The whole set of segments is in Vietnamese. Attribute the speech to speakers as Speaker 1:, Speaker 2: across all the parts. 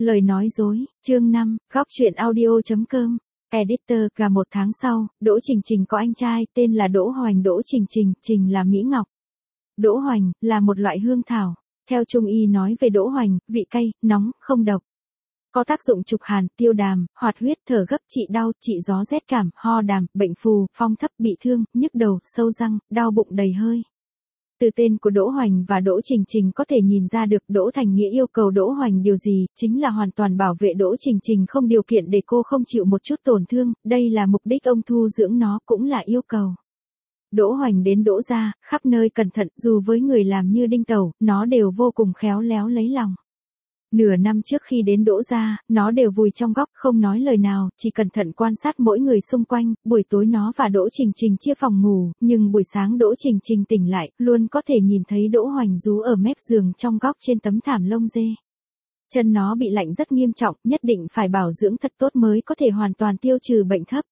Speaker 1: Lời nói dối, chương 5, góc truyện audio.com. Editor, cả một tháng sau, Đỗ Trình Trình có anh trai, tên là Đỗ Hoành. Đỗ Trình Trình, Trình là Mỹ Ngọc. Đỗ Hoành, là một loại hương thảo. Theo Trung y nói về Đỗ Hoành, vị cay, nóng, không độc. Có tác dụng trục hàn, tiêu đàm, hoạt huyết, thở gấp, trị đau, trị gió rét cảm, ho đàm, bệnh phù, phong thấp, bị thương, nhức đầu, sâu răng, đau bụng đầy hơi. Từ tên của Đỗ Hoành và Đỗ Trình Trình có thể nhìn ra được Đỗ Thành Nghĩa yêu cầu Đỗ Hoành điều gì, chính là hoàn toàn bảo vệ Đỗ Trình Trình không điều kiện để cô không chịu một chút tổn thương, đây là mục đích ông thu dưỡng nó cũng là yêu cầu. Đỗ Hoành đến Đỗ gia, khắp nơi cẩn thận, dù với người làm như đinh tẩu, nó đều vô cùng khéo léo lấy lòng. Nửa năm trước khi đến Đỗ gia, nó đều vùi trong góc không nói lời nào, chỉ cẩn thận quan sát mỗi người xung quanh, buổi tối nó và Đỗ Trình Trình chia phòng ngủ, nhưng buổi sáng Đỗ Trình Trình tỉnh lại, luôn có thể nhìn thấy Đỗ Hoành rú ở mép giường trong góc trên tấm thảm lông dê. Chân nó bị lạnh rất nghiêm trọng, nhất định phải bảo dưỡng thật tốt mới có thể hoàn toàn tiêu trừ bệnh thấp.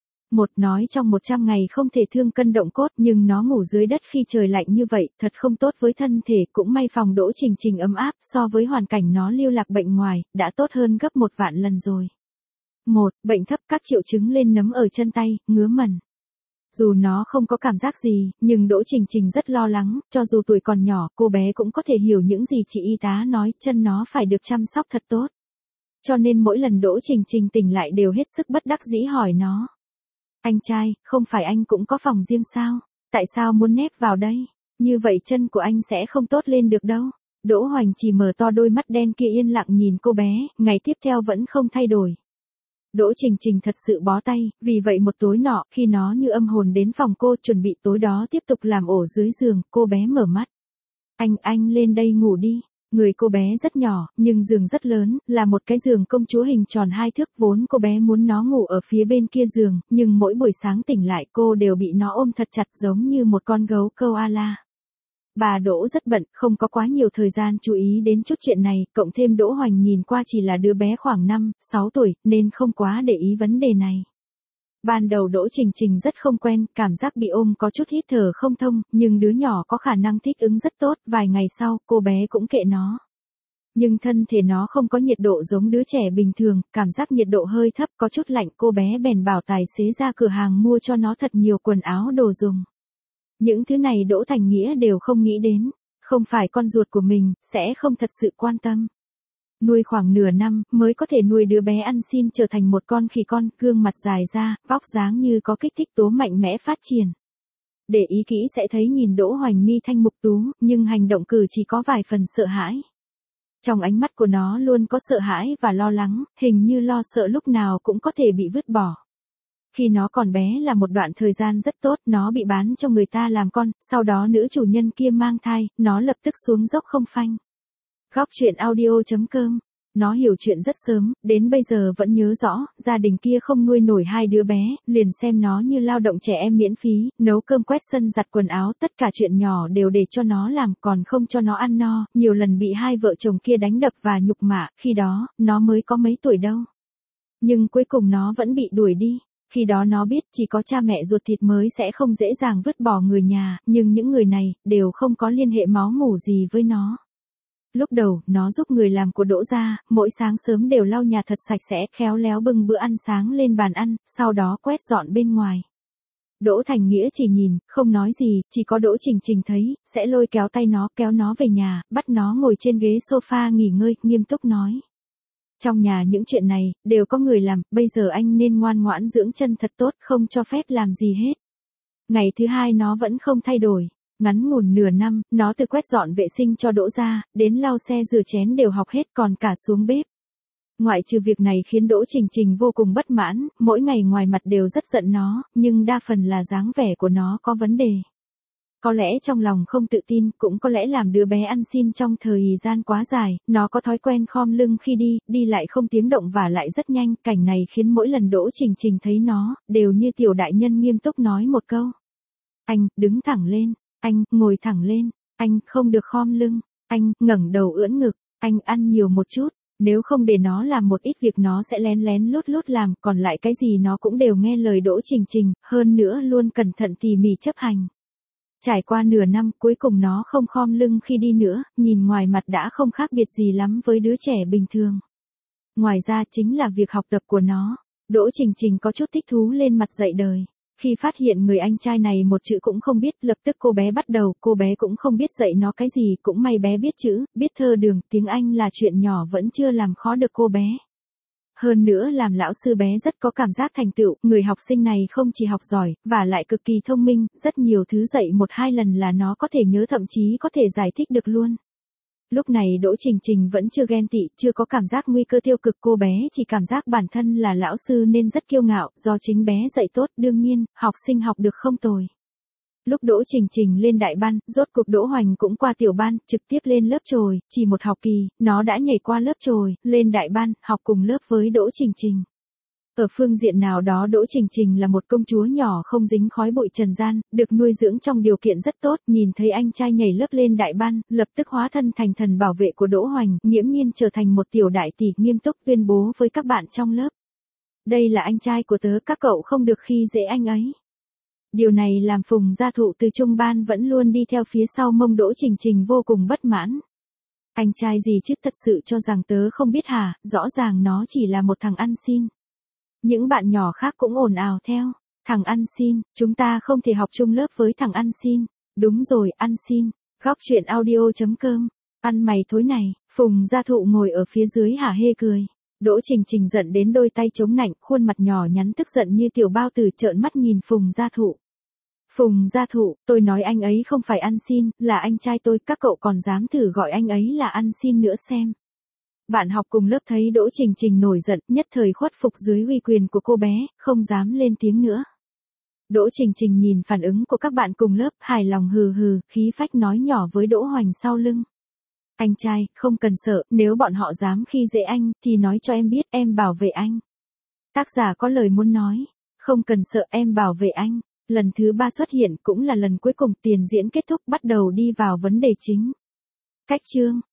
Speaker 1: Nói trong 100 ngày không thể thương cân động cốt, nhưng nó ngủ dưới đất khi trời lạnh như vậy, thật không tốt với thân thể, cũng may phòng Đỗ Trình Trình ấm áp, so với hoàn cảnh nó lưu lạc bệnh ngoài, đã tốt hơn gấp 1 vạn lần rồi. Bệnh thấp, các triệu chứng lên nấm ở chân tay, ngứa mẩn. Dù nó không có cảm giác gì, nhưng Đỗ Trình Trình rất lo lắng, cho dù tuổi còn nhỏ, cô bé cũng có thể hiểu những gì chị y tá nói, chân nó phải được chăm sóc thật tốt. Cho nên mỗi lần Đỗ Trình Trình tỉnh lại đều hết sức bất đắc dĩ hỏi nó. Anh trai, không phải anh cũng có phòng riêng sao? Tại sao muốn nép vào đây? Như vậy chân của anh sẽ không tốt lên được đâu. Đỗ Hoành chỉ mở to đôi mắt đen kia yên lặng nhìn cô bé, ngày tiếp theo vẫn không thay đổi. Đỗ Trình Trình thật sự bó tay, vì vậy một tối nọ, khi nó như âm hồn đến phòng cô chuẩn bị tối đó tiếp tục làm ổ dưới giường, cô bé mở mắt. Anh lên đây ngủ đi. Người cô bé rất nhỏ, nhưng giường rất lớn, là một cái giường công chúa hình tròn 2 thước, vốn cô bé muốn nó ngủ ở phía bên kia giường, nhưng mỗi buổi sáng tỉnh lại cô đều bị nó ôm thật chặt giống như một con gấu koala. Bà Đỗ rất bận, không có quá nhiều thời gian chú ý đến chút chuyện này, cộng thêm Đỗ Hoành nhìn qua chỉ là đứa bé khoảng 5-6 tuổi, nên không quá để ý vấn đề này. Ban đầu Đỗ Trình Trình rất không quen, cảm giác bị ôm có chút hít thở không thông, nhưng đứa nhỏ có khả năng thích ứng rất tốt, vài ngày sau, cô bé cũng kệ nó. Nhưng thân thể nó không có nhiệt độ giống đứa trẻ bình thường, cảm giác nhiệt độ hơi thấp, có chút lạnh, cô bé bèn bảo tài xế ra cửa hàng mua cho nó thật nhiều quần áo đồ dùng. Những thứ này Đỗ Thành Nghĩa đều không nghĩ đến, không phải con ruột của mình, sẽ không thật sự quan tâm. Nuôi khoảng nửa năm, mới có thể nuôi đứa bé ăn xin trở thành một con khỉ con, gương mặt dài ra, vóc dáng như có kích thích tố mạnh mẽ phát triển. Để ý kỹ sẽ thấy nhìn Đỗ Hoành mi thanh mục tú, nhưng hành động cử chỉ có vài phần sợ hãi. Trong ánh mắt của nó luôn có sợ hãi và lo lắng, hình như lo sợ lúc nào cũng có thể bị vứt bỏ. Khi nó còn bé là một đoạn thời gian rất tốt, nó bị bán cho người ta làm con, sau đó nữ chủ nhân kia mang thai, nó lập tức xuống dốc không phanh. Góc truyện audio.com. Nó hiểu chuyện rất sớm, đến bây giờ vẫn nhớ rõ, gia đình kia không nuôi nổi 2 đứa bé, liền xem nó như lao động trẻ em miễn phí, nấu cơm quét sân giặt quần áo, tất cả chuyện nhỏ đều để cho nó làm, còn không cho nó ăn no, nhiều lần bị 2 vợ chồng kia đánh đập và nhục mạ, khi đó, nó mới có mấy tuổi đâu. Nhưng cuối cùng nó vẫn bị đuổi đi. Khi đó nó biết chỉ có cha mẹ ruột thịt mới sẽ không dễ dàng vứt bỏ người nhà, nhưng những người này, đều không có liên hệ máu mủ gì với nó. Lúc đầu, nó giúp người làm của Đỗ gia, mỗi sáng sớm đều lau nhà thật sạch sẽ, khéo léo bưng bữa ăn sáng lên bàn ăn, sau đó quét dọn bên ngoài. Đỗ Thành Nghĩa chỉ nhìn, không nói gì, chỉ có Đỗ Trình Trình thấy, sẽ lôi kéo tay nó, kéo nó về nhà, bắt nó ngồi trên ghế sofa nghỉ ngơi, nghiêm túc nói. Trong nhà những chuyện này, đều có người làm, bây giờ anh nên ngoan ngoãn dưỡng chân thật tốt, không cho phép làm gì hết. Ngày thứ 2 nó vẫn không thay đổi. Ngắn ngủn nửa năm, nó từ quét dọn vệ sinh cho Đỗ gia, đến lau xe rửa chén đều học hết, còn cả xuống bếp. Ngoại trừ việc này khiến Đỗ Trình Trình vô cùng bất mãn, mỗi ngày ngoài mặt đều rất giận nó, nhưng đa phần là dáng vẻ của nó có vấn đề. Có lẽ trong lòng không tự tin, cũng có lẽ làm đứa bé ăn xin trong thời gian quá dài, nó có thói quen khom lưng khi đi lại không tiếng động và lại rất nhanh, cảnh này khiến mỗi lần Đỗ Trình Trình thấy nó, đều như tiểu đại nhân nghiêm túc nói một câu. Anh, đứng thẳng lên. Anh, ngồi thẳng lên. Anh, không được khom lưng. Anh, ngẩng đầu ưỡn ngực. Anh, ăn nhiều một chút. Nếu không để nó làm một ít việc nó sẽ lén lén lút lút làm, còn lại cái gì nó cũng đều nghe lời Đỗ Trình Trình, hơn nữa luôn cẩn thận tỉ mỉ chấp hành. Trải qua nửa năm, cuối cùng nó không khom lưng khi đi nữa, nhìn ngoài mặt đã không khác biệt gì lắm với đứa trẻ bình thường. Ngoài ra chính là việc học tập của nó. Đỗ Trình Trình có chút thích thú lên mặt dạy đời. Khi phát hiện người anh trai này một chữ cũng không biết, lập tức cô bé bắt đầu, cô bé cũng không biết dạy nó cái gì, cũng may bé biết chữ, biết thơ đường, tiếng Anh là chuyện nhỏ vẫn chưa làm khó được cô bé. Hơn nữa làm lão sư bé rất có cảm giác thành tựu, người học sinh này không chỉ học giỏi, và lại cực kỳ thông minh, rất nhiều thứ dạy 1-2 lần là nó có thể nhớ, thậm chí có thể giải thích được luôn. Lúc này Đỗ Trình Trình vẫn chưa ghen tị, chưa có cảm giác nguy cơ tiêu cực, cô bé chỉ cảm giác bản thân là lão sư nên rất kiêu ngạo, do chính bé dạy tốt, đương nhiên, học sinh học được không tồi. Lúc Đỗ Trình Trình lên đại ban, rốt cuộc Đỗ Hoành cũng qua tiểu ban, trực tiếp lên lớp chồi, chỉ một học kỳ, nó đã nhảy qua lớp chồi, lên đại ban, học cùng lớp với Đỗ Trình Trình. Ở phương diện nào đó Đỗ Trình Trình là một công chúa nhỏ không dính khói bụi trần gian, được nuôi dưỡng trong điều kiện rất tốt, nhìn thấy anh trai nhảy lớp lên đại ban, lập tức hóa thân thành thần bảo vệ của Đỗ Hoành, nghiễm nhiên trở thành một tiểu đại tỷ, nghiêm túc tuyên bố với các bạn trong lớp. Đây là anh trai của tớ, các cậu không được khi dễ anh ấy. Điều này làm Phùng Gia Thụ từ trung ban vẫn luôn đi theo phía sau mông Đỗ Trình Trình vô cùng bất mãn. Anh trai gì chứ, thật sự cho rằng tớ không biết hả, rõ ràng nó chỉ là một thằng ăn xin. Những bạn nhỏ khác cũng ồn ào theo. Thằng ăn xin, chúng ta không thể học chung lớp với thằng ăn xin. Đúng rồi, ăn xin. Góc chuyện audio.com. Ăn mày thối này. Phùng Gia Thụ ngồi ở phía dưới hả hê cười. Đỗ Trình Trình giận đến đôi tay chống nạnh, khuôn mặt nhỏ nhắn tức giận như tiểu bao tử, trợn mắt nhìn Phùng Gia Thụ. Phùng Gia Thụ, tôi nói anh ấy không phải ăn xin, là anh trai tôi, các cậu còn dám thử gọi anh ấy là ăn xin nữa xem. Bạn học cùng lớp thấy Đỗ Trình Trình nổi giận, nhất thời khuất phục dưới uy quyền của cô bé, không dám lên tiếng nữa. Đỗ Trình Trình nhìn phản ứng của các bạn cùng lớp, hài lòng hừ hừ, khí phách nói nhỏ với Đỗ Hoành sau lưng. Anh trai, không cần sợ, nếu bọn họ dám khi dễ anh, thì nói cho em biết, em bảo vệ anh. Tác giả có lời muốn nói, không cần sợ, em bảo vệ anh. Lần thứ 3 xuất hiện cũng là lần cuối cùng, tiền diễn kết thúc, bắt đầu đi vào vấn đề chính. Cách chương.